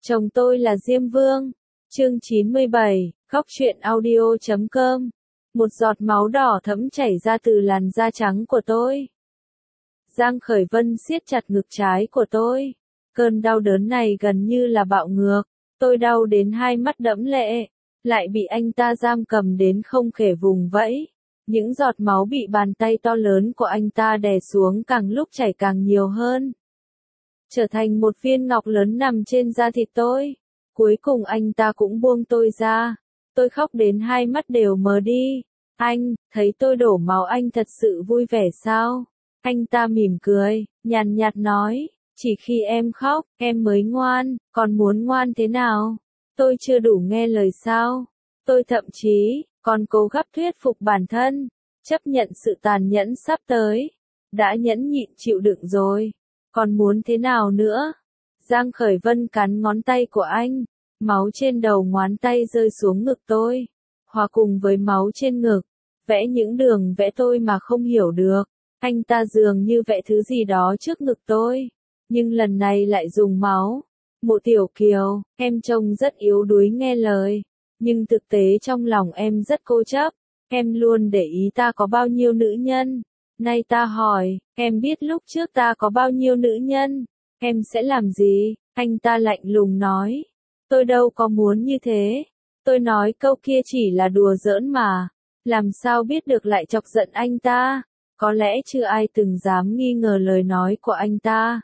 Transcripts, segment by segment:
Chồng tôi là Diêm Vương. Chương 97, Góc truyện audio.com. Một giọt máu đỏ thẫm chảy ra từ làn da trắng của tôi. Giang Khởi Vân siết chặt ngực trái của tôi. Cơn đau đớn này gần như là bạo ngược. Tôi đau đến hai mắt đẫm lệ. Lại bị anh ta giam cầm đến không thể vùng vẫy. Những giọt máu bị bàn tay to lớn của anh ta đè xuống càng lúc chảy càng nhiều hơn. Trở thành một viên ngọc lớn nằm trên da thịt tôi. Cuối cùng anh ta cũng buông tôi ra. Tôi khóc đến hai mắt đều mờ đi. Anh, thấy tôi đổ máu anh thật sự vui vẻ sao? Anh ta mỉm cười, nhàn nhạt nói, chỉ khi em khóc, em mới ngoan, còn muốn ngoan thế nào? Tôi chưa đủ nghe lời sao? Tôi thậm chí, còn cố gắng thuyết phục bản thân, chấp nhận sự tàn nhẫn sắp tới. Đã nhẫn nhịn chịu đựng rồi. Còn muốn thế nào nữa? Giang Khởi Vân cắn ngón tay của anh. Máu trên đầu ngón tay rơi xuống ngực tôi. Hòa cùng với máu trên ngực. Vẽ những đường vẽ tôi mà không hiểu được. Anh ta dường như vẽ thứ gì đó trước ngực tôi. Nhưng lần này lại dùng máu. Mộ Tiểu Kiều, em trông rất yếu đuối nghe lời. Nhưng thực tế trong lòng em rất cố chấp. Em luôn để ý ta có bao nhiêu nữ nhân. Nay ta hỏi, em biết lúc trước ta có bao nhiêu nữ nhân, em sẽ làm gì? Anh ta lạnh lùng nói. Tôi đâu có muốn như thế. Tôi nói câu kia chỉ là đùa giỡn mà. Làm sao biết được lại chọc giận anh ta? Có lẽ chưa ai từng dám nghi ngờ lời nói của anh ta.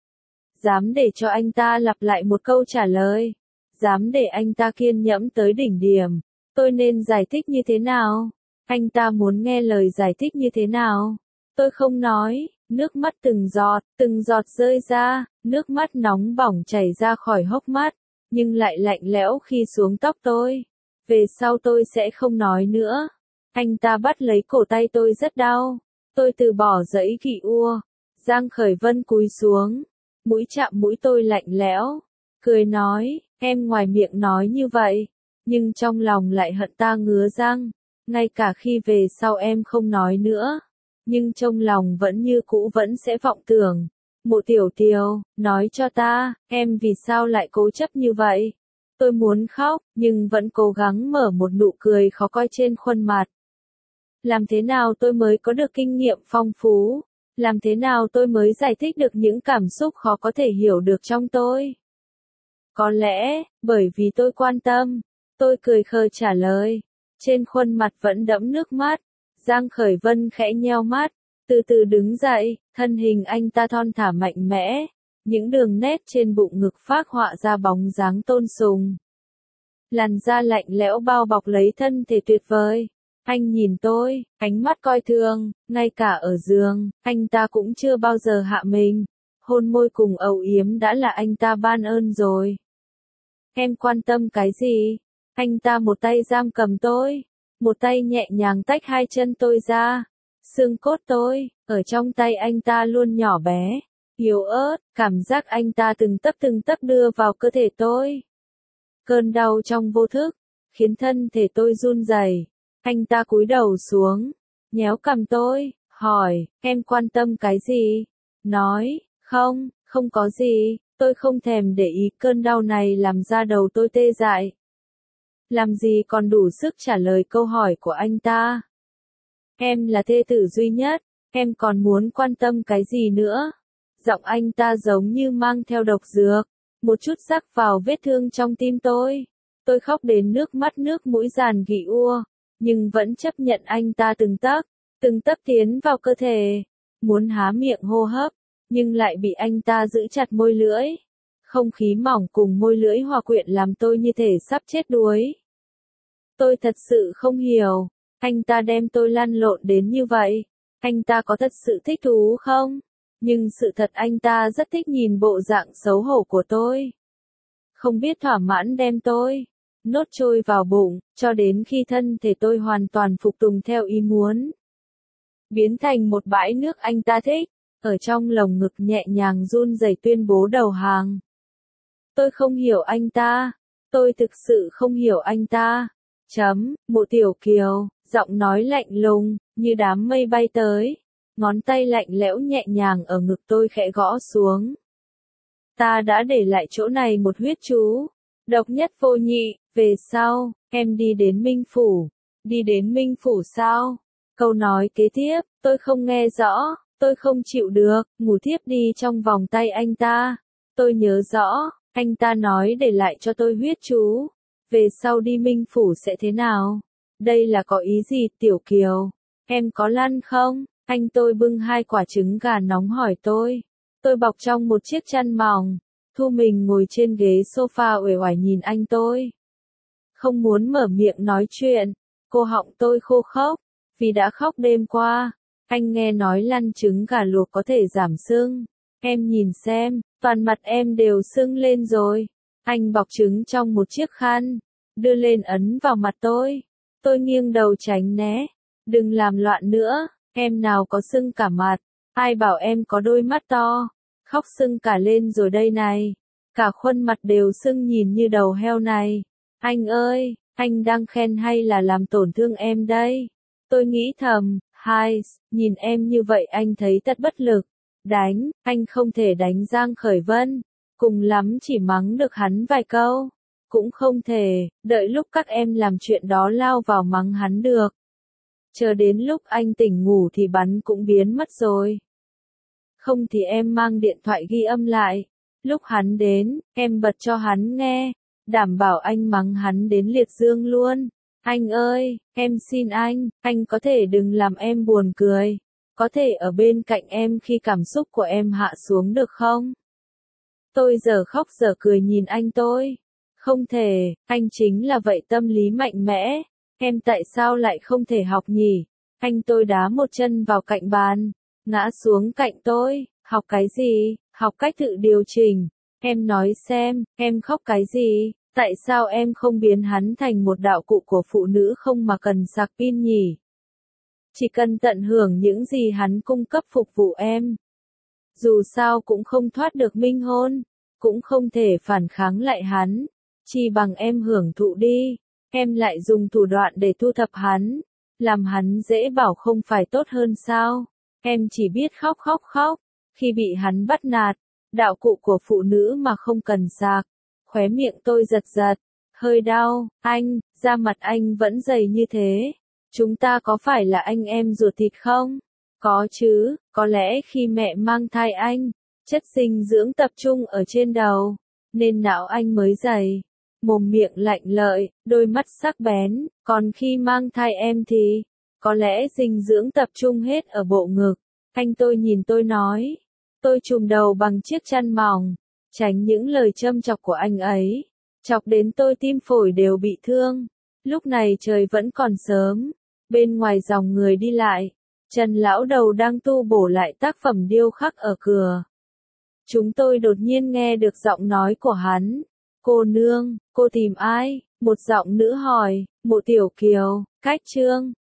Dám để cho anh ta lặp lại một câu trả lời. Dám để anh ta kiên nhẫn tới đỉnh điểm. Tôi nên giải thích như thế nào? Anh ta muốn nghe lời giải thích như thế nào? Tôi không nói, nước mắt từng giọt rơi ra, nước mắt nóng bỏng chảy ra khỏi hốc mắt, nhưng lại lạnh lẽo khi xuống tóc tôi. Về sau tôi sẽ không nói nữa. Anh ta bắt lấy cổ tay tôi rất đau. Tôi từ bỏ giấy gỉ ua. Giang Khởi Vân cúi xuống, mũi chạm mũi tôi lạnh lẽo, cười nói, em ngoài miệng nói như vậy, nhưng trong lòng lại hận ta ngứa răng. Ngay cả khi về sau em không nói nữa, nhưng trong lòng vẫn như cũ vẫn sẽ vọng tưởng. Mộ Tiểu Kiều, nói cho ta, em vì sao lại cố chấp như vậy? Tôi muốn khóc, nhưng vẫn cố gắng mở một nụ cười khó coi trên khuôn mặt. Làm thế nào tôi mới có được kinh nghiệm phong phú? Làm thế nào tôi mới giải thích được những cảm xúc khó có thể hiểu được trong tôi? Có lẽ, bởi vì tôi quan tâm. Tôi cười khờ trả lời. Trên khuôn mặt vẫn đẫm nước mắt. Giang Khởi Vân khẽ nheo mắt, từ từ đứng dậy, thân hình anh ta thon thả mạnh mẽ. Những đường nét trên bụng ngực phác họa ra bóng dáng tôn sùng. Làn da lạnh lẽo bao bọc lấy thân thể tuyệt vời. Anh nhìn tôi, ánh mắt coi thường, ngay cả ở giường, anh ta cũng chưa bao giờ hạ mình. Hôn môi cùng âu yếm đã là anh ta ban ơn rồi. Em quan tâm cái gì? Anh ta một tay giam cầm tôi, một tay nhẹ nhàng tách hai chân tôi ra. Xương cốt tôi, ở trong tay anh ta luôn nhỏ bé, yếu ớt, cảm giác anh ta từng tấc đưa vào cơ thể tôi. Cơn đau trong vô thức, khiến thân thể tôi run rẩy. Anh ta cúi đầu xuống, nhéo cằm tôi, hỏi, em quan tâm cái gì? Nói, không có gì, tôi không thèm để ý cơn đau này làm da đầu tôi tê dại. Làm gì còn đủ sức trả lời câu hỏi của anh ta. Em là thê tử duy nhất, em còn muốn quan tâm cái gì nữa? Giọng anh ta giống như mang theo độc dược, một chút rắc vào vết thương trong tim tôi. Tôi khóc đến nước mắt nước mũi giàn gỉ ua, nhưng vẫn chấp nhận anh ta từng tấc tiến vào cơ thể. Muốn há miệng hô hấp, nhưng lại bị anh ta giữ chặt môi lưỡi. Không khí mỏng cùng môi lưỡi hòa quyện làm tôi như thể sắp chết đuối. Tôi thật sự không hiểu, anh ta đem tôi lăn lộn đến như vậy. Anh ta có thật sự thích thú không? Nhưng sự thật anh ta rất thích nhìn bộ dạng xấu hổ của tôi. Không biết thỏa mãn đem tôi nốt trôi vào bụng, cho đến khi thân thể tôi hoàn toàn phục tùng theo ý muốn. Biến thành một bãi nước anh ta thích, ở trong lồng ngực nhẹ nhàng run rẩy tuyên bố đầu hàng. Tôi không hiểu anh ta. Tôi thực sự không hiểu anh ta. Mộ Tiểu Kiều, giọng nói lạnh lùng, như đám mây bay tới. Ngón tay lạnh lẽo nhẹ nhàng ở ngực tôi khẽ gõ xuống. Ta đã để lại chỗ này một huyết chú, độc nhất vô nhị, về sau, em đi đến Minh Phủ. Đi đến Minh Phủ sao? Câu nói kế tiếp, tôi không nghe rõ, tôi không chịu được, ngủ thiếp đi trong vòng tay anh ta. Tôi nhớ rõ, anh ta nói để lại cho tôi huyết chú. Về sau đi Minh Phủ sẽ thế nào? Đây là có ý gì Tiểu Kiều? Em có lăn không? Anh tôi bưng 2 quả trứng gà nóng hỏi tôi. Tôi bọc trong một chiếc chăn mỏng. Thu mình ngồi trên ghế sofa uể oải nhìn anh tôi. Không muốn mở miệng nói chuyện. Cô họng tôi khô khốc. Vì đã khóc đêm qua. Anh nghe nói lăn trứng gà luộc có thể giảm sưng. Em nhìn xem, toàn mặt em đều sưng lên rồi. Anh bọc trứng trong một chiếc khăn. Đưa lên ấn vào mặt tôi. Tôi nghiêng đầu tránh né. Đừng làm loạn nữa, em nào có sưng cả mặt. Ai bảo em có đôi mắt to. Khóc sưng cả lên rồi đây này. Cả khuôn mặt đều sưng nhìn như đầu heo này. Anh ơi, anh đang khen hay là làm tổn thương em đây? Tôi nghĩ thầm, hai, nhìn em như vậy anh thấy thật bất lực. Đánh, anh không thể đánh Giang Khởi Vân. Cùng lắm chỉ mắng được hắn vài câu. Cũng không thể, đợi lúc các em làm chuyện đó lao vào mắng hắn được. Chờ đến lúc anh tỉnh ngủ thì bắn cũng biến mất rồi. Không thì em mang điện thoại ghi âm lại. Lúc hắn đến, em bật cho hắn nghe. Đảm bảo anh mắng hắn đến liệt dương luôn. Anh ơi, em xin anh có thể đừng làm em buồn cười. Có thể ở bên cạnh em khi cảm xúc của em hạ xuống được không? Tôi giờ khóc giờ cười nhìn anh tôi. Không thể, anh chính là vậy tâm lý mạnh mẽ. Em tại sao lại không thể học nhỉ? Anh tôi đá một chân vào cạnh bàn, ngã xuống cạnh tôi. Học cái gì? Học cách tự điều chỉnh. Em nói xem, em khóc cái gì? Tại sao em không biến hắn thành một đạo cụ của phụ nữ không mà cần sạc pin nhỉ? Chỉ cần tận hưởng những gì hắn cung cấp phục vụ em. Dù sao cũng không thoát được minh hôn, cũng không thể phản kháng lại hắn. Chỉ bằng em hưởng thụ đi, em lại dùng thủ đoạn để thu thập hắn, làm hắn dễ bảo không phải tốt hơn sao? Em chỉ biết khóc khóc khóc, khi bị hắn bắt nạt, đạo cụ của phụ nữ mà không cần sạc. Khóe miệng tôi giật giật, hơi đau, anh, da mặt anh vẫn dày như thế. Chúng ta có phải là anh em ruột thịt không? Có chứ, có lẽ khi mẹ mang thai anh, chất dinh dưỡng tập trung ở trên đầu, nên não anh mới dày. Mồm miệng lạnh lợi, đôi mắt sắc bén, còn khi mang thai em thì, có lẽ dinh dưỡng tập trung hết ở bộ ngực. Anh tôi nhìn tôi nói, tôi trùm đầu bằng chiếc chăn mỏng, tránh những lời châm chọc của anh ấy, chọc đến tôi tim phổi đều bị thương. Lúc này trời vẫn còn sớm, bên ngoài dòng người đi lại, Trần lão đầu đang tu bổ lại tác phẩm điêu khắc ở cửa. Chúng tôi đột nhiên nghe được giọng nói của hắn. Cô nương, cô tìm ai? Một giọng nữ hỏi, Mộ Tiểu Kiều, cách Trương.